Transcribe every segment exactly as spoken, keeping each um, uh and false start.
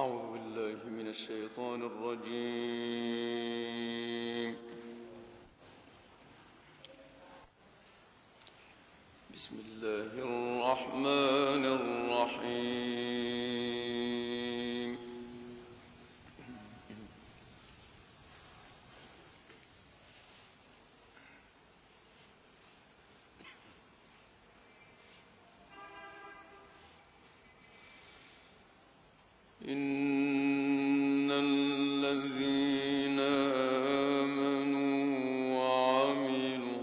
أعوذ بالله من الشيطان الرجيم. بسم الله الرحمن الرحيم. إن الذين آمنوا وعملوا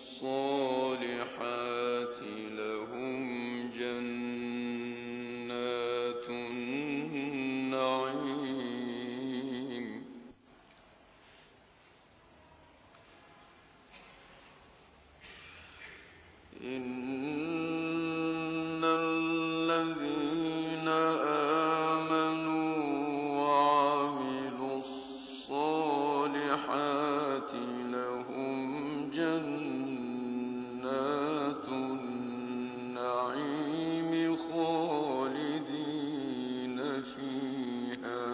الصالحات لهم جنات النعيم. إن الذين آمنوا وعملوا الصالحات لهم جنات النعيم خالدين فيها.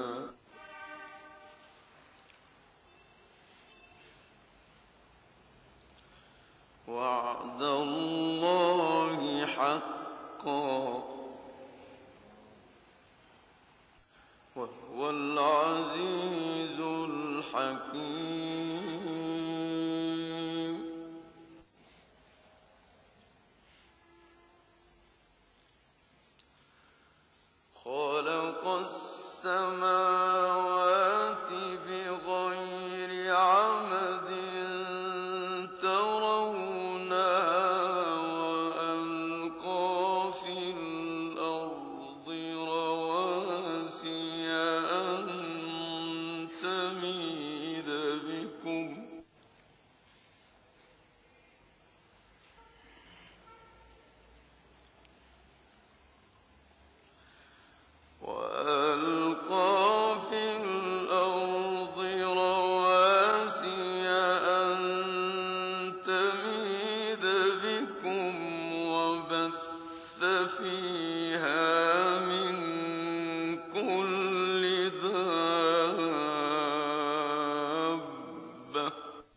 وعد الله حقا وهو العزيز الحكيم. خلق السماوات بغير عمد ترونها وألقى في الأرض رواسي أن تميد بكم وألقى في الأرض رواسي أن تميد بكم وبث فيها من كل دابة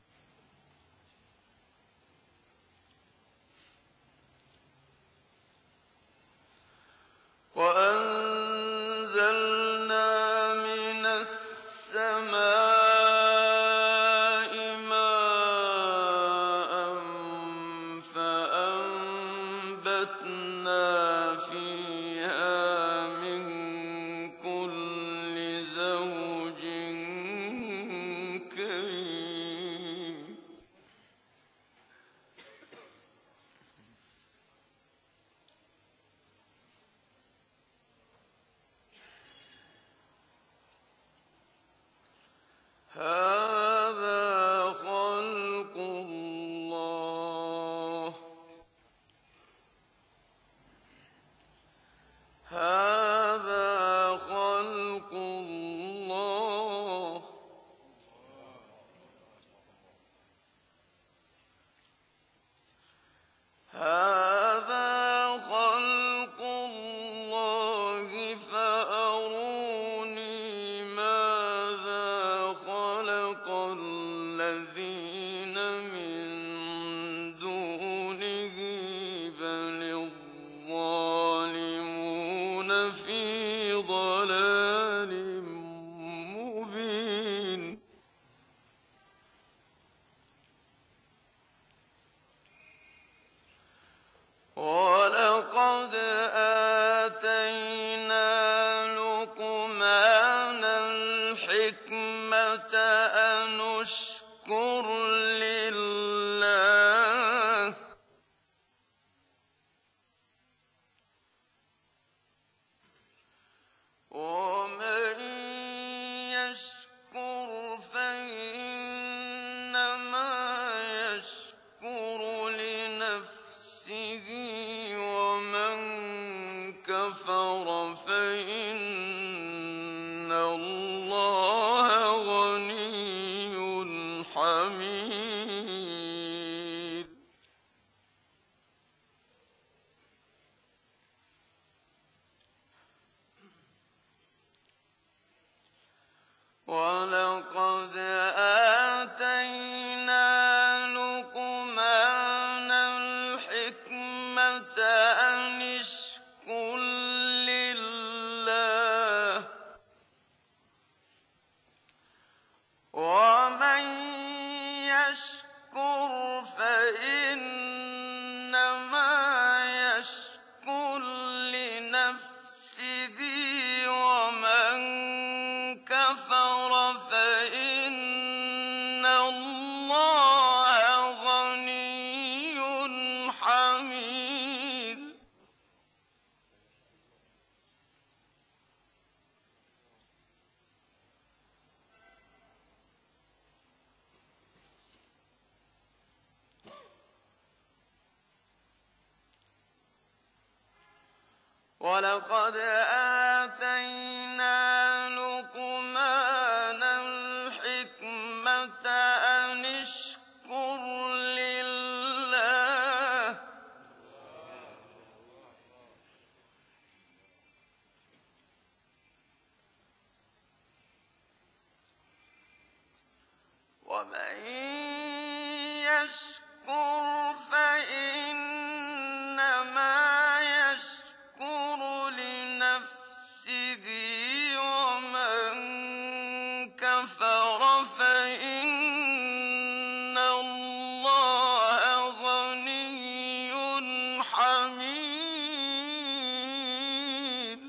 وأنزلنا من السماء ماء فأنبتنا فيها من كل زوج كريم. هذا خلق الله هذا خلق الله هذا خلق الله فأروني ماذا خلق الذين من دونه بل الظالمون في ضلال مبين. ولقد آتينا لقمان الحكمة أن اشكر لله ومن يشكر فإنما يشكر لنفسه ومن كفر فإن الله غني حميد. وَلَقَدْ آتَيْنَا لُقْمَانَ الْحِكْمَةَ أَنِ اشْكُرْ لِلَّهِ ۚ وَمَن يَشْكُرْ فَإِنَّمَا يَشْكُرُ لِنَفْسِهِ ۖ وَمَن كَفَرَ فَإِنَّ اللَّهَ غَنِيٌّ حَمِيدٌ.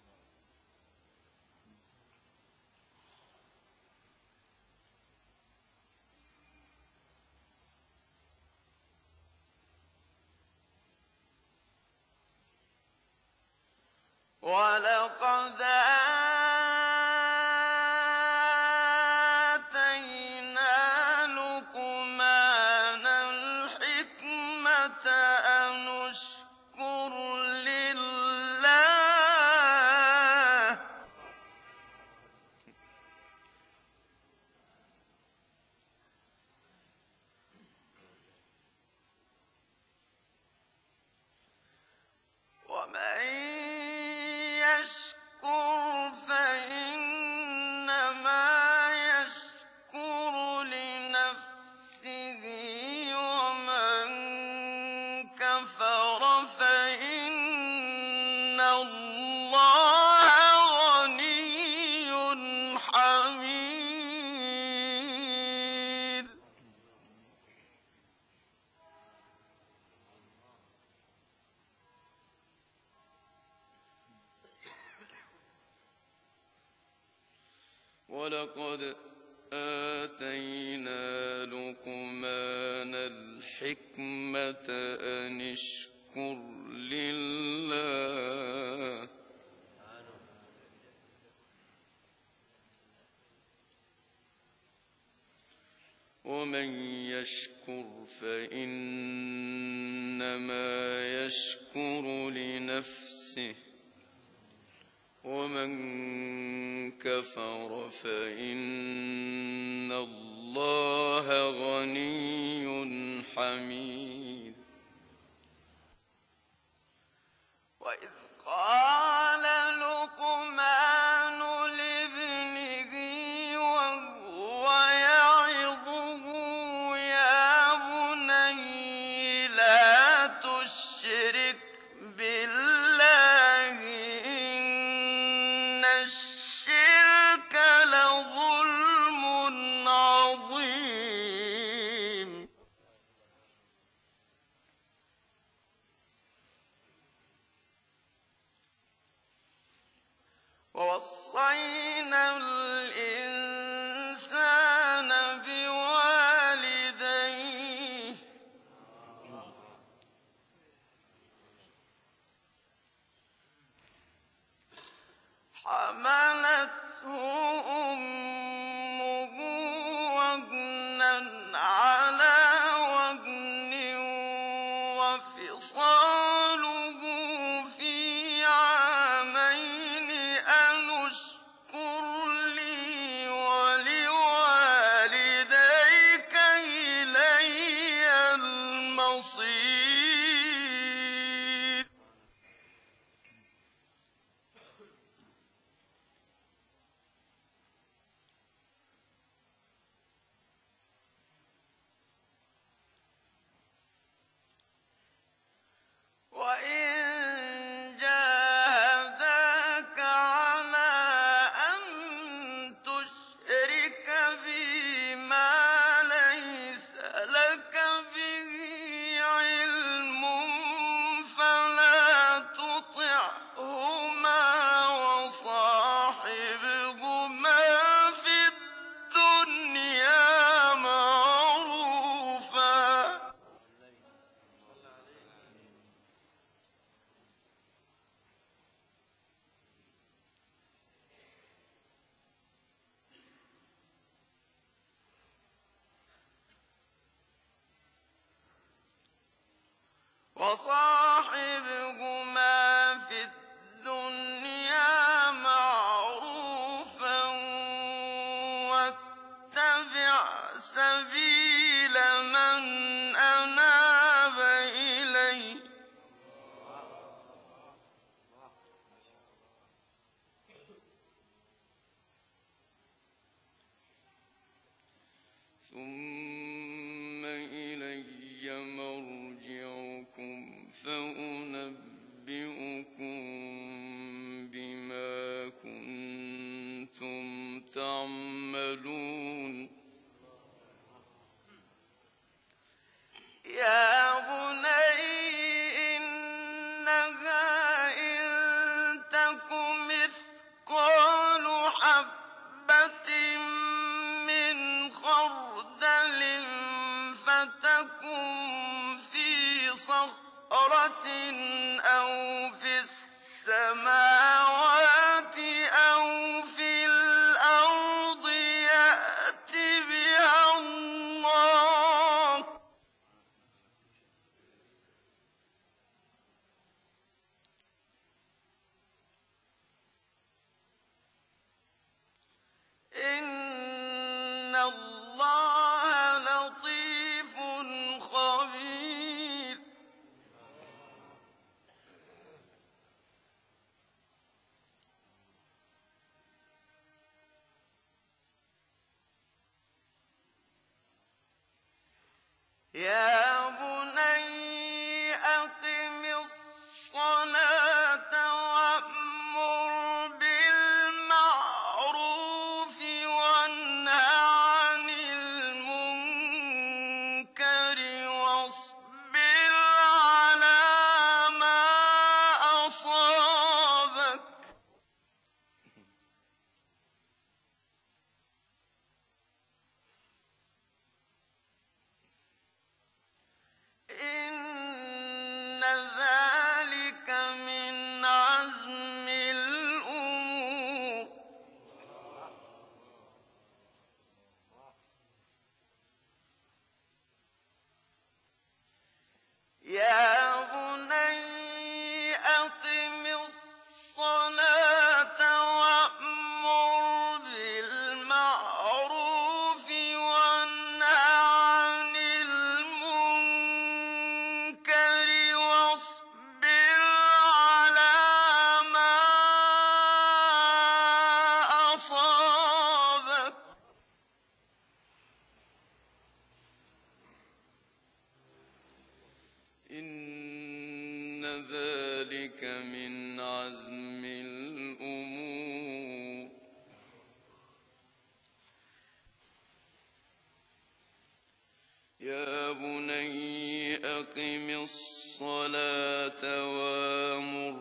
وَلَقَدْ آتَيْنَا لُقْمَانَ الْحِكْمَةَ أَنِ اشْكُرْ لِلَّهِ ۚ وَمَن يَشْكُرْ فَإِنَّمَا يَشْكُرُ لِنَفْسِهِ ۖ وَمَن كَفَرَ فَإِنَّ اللَّهَ غَنِيٌّ حَمِيدٌ. وَلَقَدْ آتَيْنَا لُقْمَانَ الْحِكْمَةَ أَنِ اشْكُرْ لِلَّهِ ۚ وَمَن يَشْكُرْ فَإِنَّمَا يَشْكُرُ لِنَفْسِهِ ۖ وَمَن كَفَرَ فَإِنَّ اللَّهَ غَنِيٌّ حَمِيدٌ. وَإِذْ قَالَ لُقْمَانُ لِابْنِهِ وَهُوَ يَعِظُهُ يَا بُنَيَّ لَا تُشْرِكْ بِاللَّهِ إِنَّ الشِّرْكَ لَظُلْمٌ عَظِيمٌ. وَوَصَّيْنَا الْإِنسَانَ بِوَالِدَيْهِ حَمَلَتْهُ أُمُّهُ وَهْنًا عَلَىٰ وَهْنٍ وَفِصَالُهُ فِي عَامَيْنِ أَنِ اشْكُرْ لِي وَلِوَالِدَيْكَ إِلَيَّ الْمَصِيرُ. وَإِن جَاهَدَاكَ عَلَىٰ أَن تُشْرِكَ بِي مَا لَيْسَ لَكَ بِهِ عِلْمٌ فَلَا تُطِعْهُمَا وَصَاحِبْهُمَا فِي الدُّنْيَا مَعْرُوفًا ۚ وَصَاحِبْهُمَا فِي مرجعكم فأنبئكم بما كنتم تعملون يا بني إنها إن تك مثقال حبة من خردل فتكن في صخرة أو في السماوات أو في الأرض يأت بها الله إن الله لطيف خبير يا بني أقم الصلاة وأمر بالمعروف وانه عن المنكر واصبر على ما أصابك إن ذلك من عزم الأمور يا بني أقم الصلاة وأمر بالمعروف وانه عن المنكر واصبر على ما أصابك إن ذلك من عزم الأمور يا بني أقم الصلاة وأمر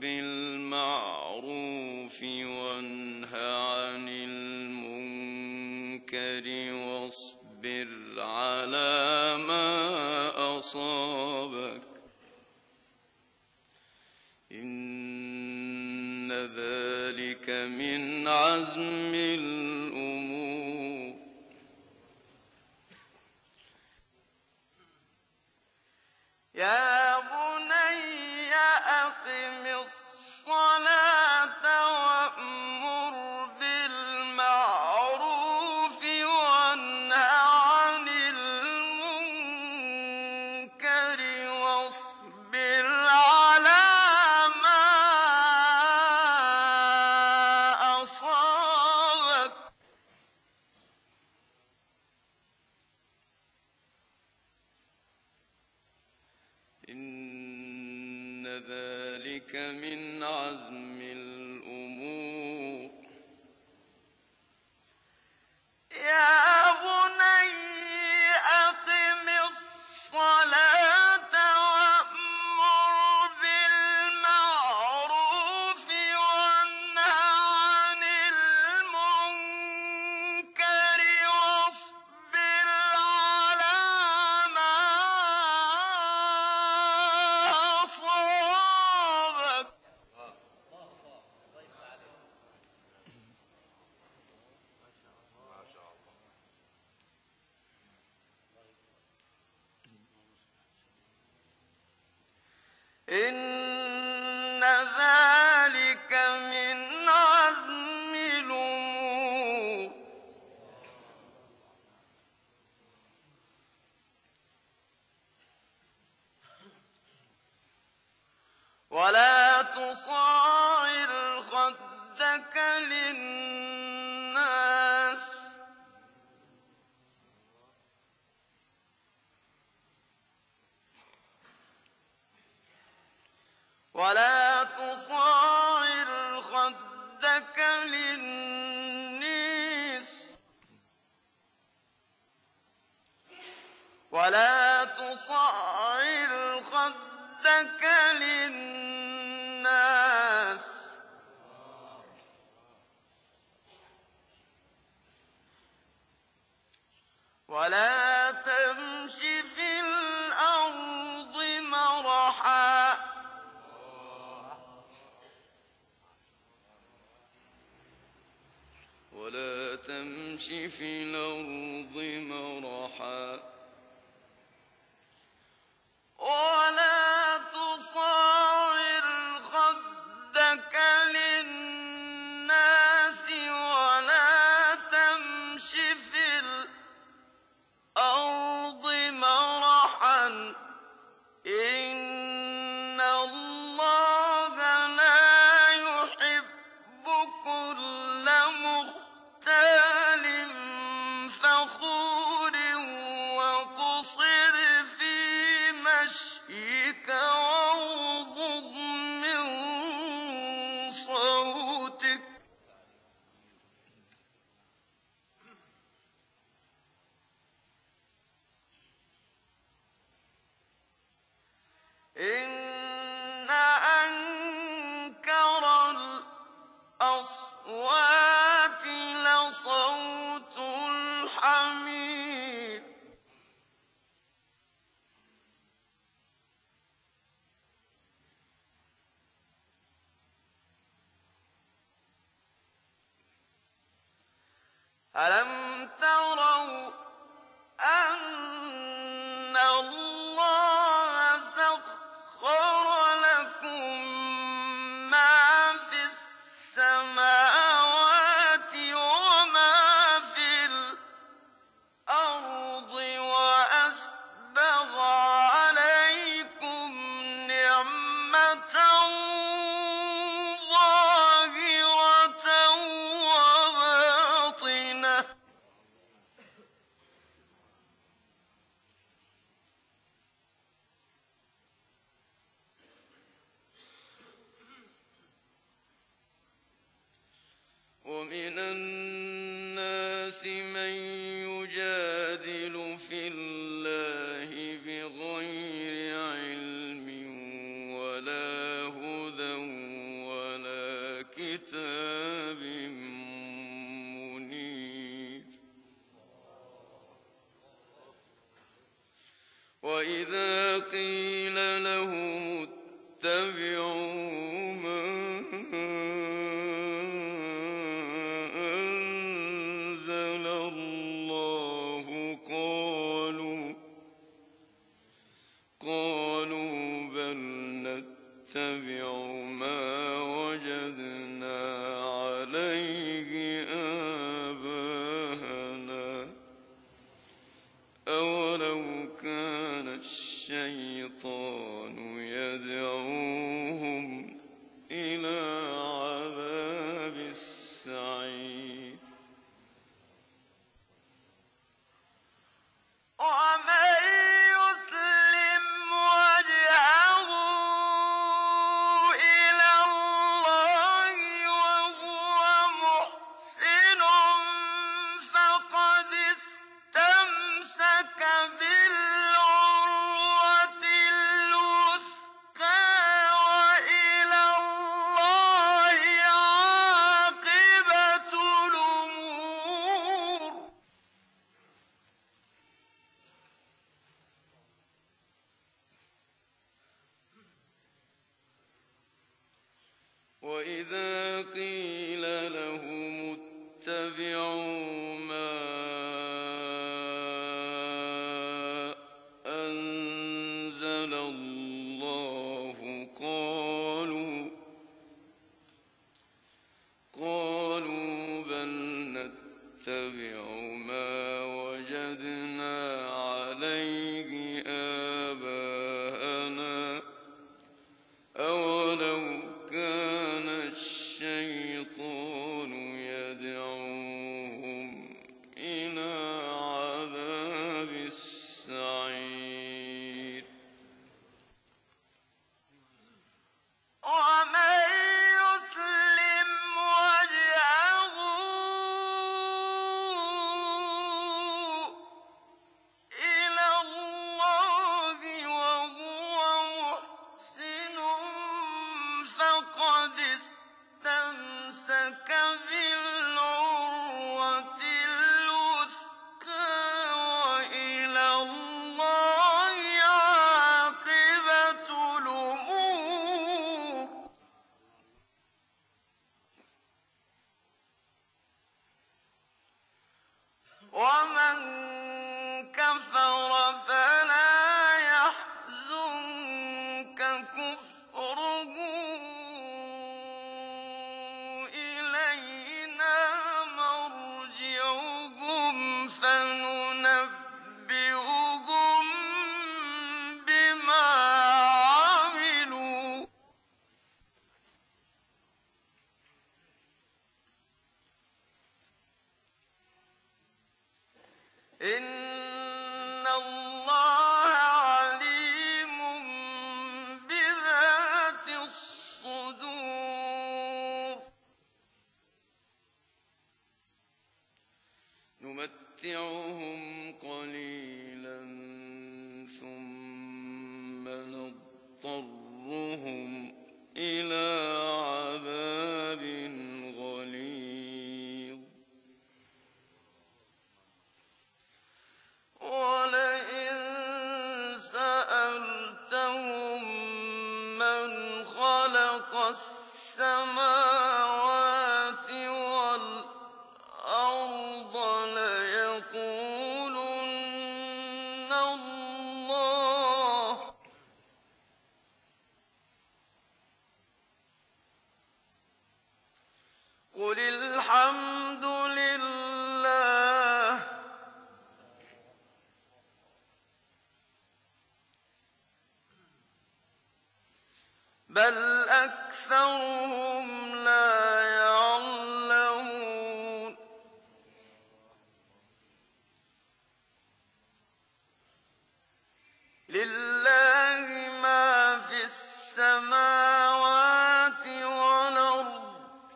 بالمعروف وانه عن المنكر واصبر على ما أصابك إن ذلك من عزم الأمور يا بني أقم الصلاة وأمر بالمعروف وانه عن المنكر واصبر على ما أصابك إن ذلك من عزم الأمور يا بني أقم الصلاة وأمر بالمعروف وانه عن المنكر واصبر على ما أصابك إن ذلك من عزم الأمور ولا تصاعر خدك للناس تصاعر خدك للناس ولا تصعر خدك للناس ولا تمش في الأرض مرحا ولا تمش في الأرض مرحا ولا تصعر خدك للناس ولا تمش في الأرض مرحا إن الله لا يحب كل مختال فخور وقصر في مشيك واغضض من صوتك إن أنكر الأصوات لصوت الحمير ألم تروا أن الله سخر لكم ما في السماوات وما في الأرض وأسبغ عليكم نعمة ظاهرة وباطنة ومن الناس من يجادل في الله بغير علم ولا هدى ولا كتاب منير وإذا قيل لهم اتبعوا ما أنزل الله قالوا قالوا بل نتبع ما وجدنا عليه آباءنا أولو كان الشيطان يدعوهم إلى عذاب السعير ومن يسلم وجهه إلى الله وهو محسن فقد استمسك بالعروة الوثقى وإلى الله عاقبة الأمور وإذا قيل لهم اتبعوا ما أنزل الله قالوا قالوا بل نتبع ما وجدنا عليه آباءنا أولو كان الشيطان إن الله عليم بذات الصدور نمتعهم قليلا ثم نضطرهم إلى عذاب غليظ ولئن سألتهم من خلق السماوات والأرض ليقولن الله قل الحمد لله بل أكثرهم لا يعلمون لله ما في السماوات والأرض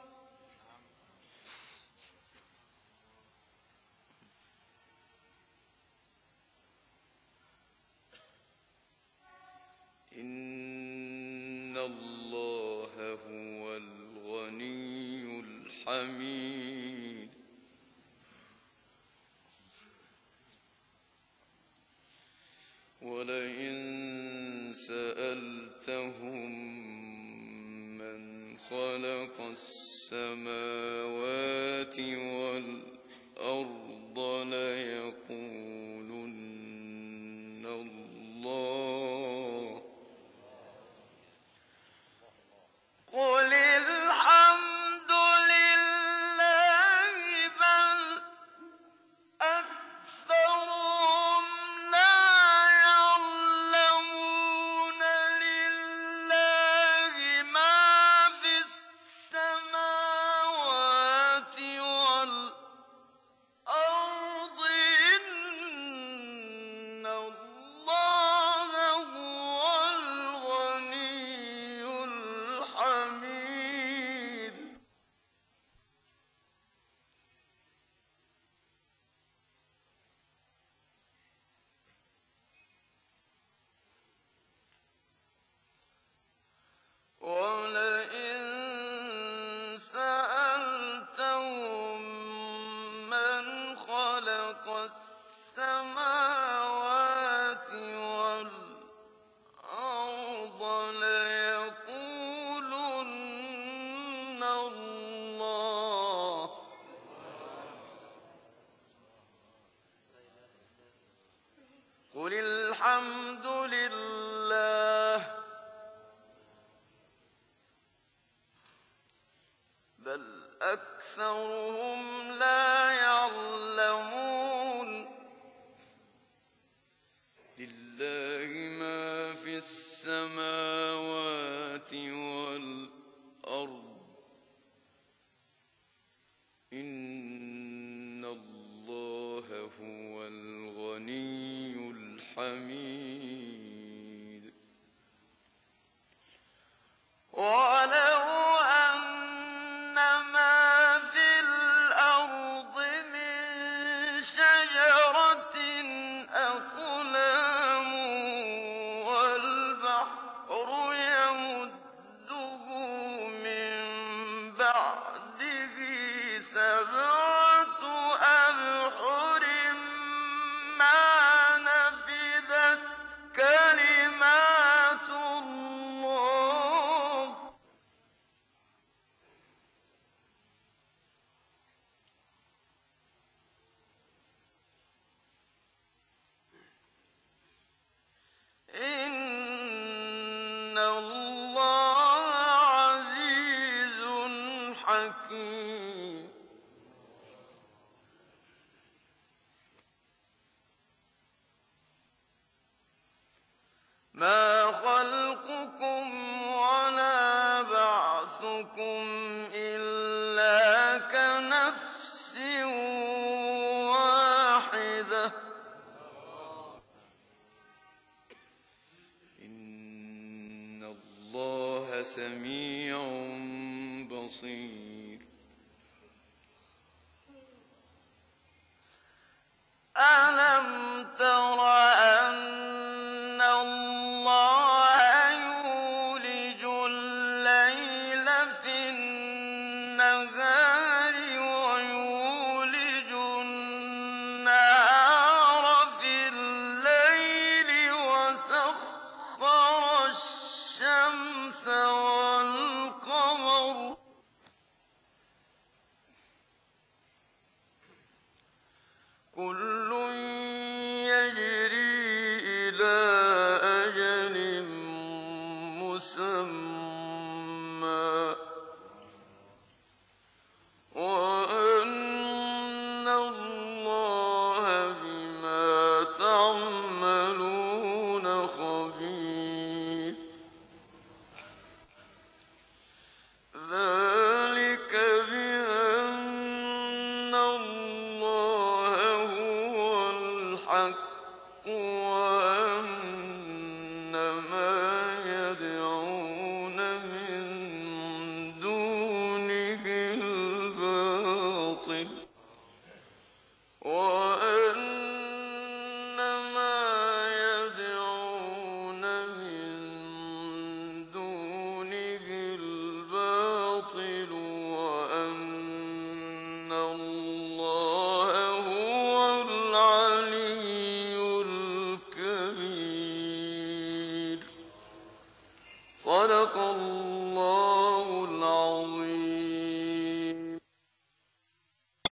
إن الله هو الغني الحميد ولئن سألتهم من خلق السماوات والأرض ليقولن الله قل الحمد لله بل أكثرهم لا يعلمون لله ما في السماوات والأرض إن الله هو الغني الحميد ولئن سألتهم من خلق السماوات والأرض ليقولن الله قل الحمد لله بل أكثرهم لا يعلمون لله ما في السماوات والأرض إن الله هو الغني الحميد ولو أن ما في الأرض من شجرة أقلام والبحر يمده من بعده سبعة أبحر ما نفذت كلمات الله إن الله عزيز حكيم ما خلقكم ولا بعثكم إلا كنفس واحدة سميع بصير. ألم تر أن الله يولج الليل في النهار ويولج النهار في الليل وسخر الشمس والقمر كل يجري إلى أجل مسمى وأن الله بما تعملون خبير. ذلك بأن الله هو الحق وأن ما يدعون من دونه الباطل وأن ما يدعون من دونه الباطل وأن الله هو العلي الكبير. صدق الله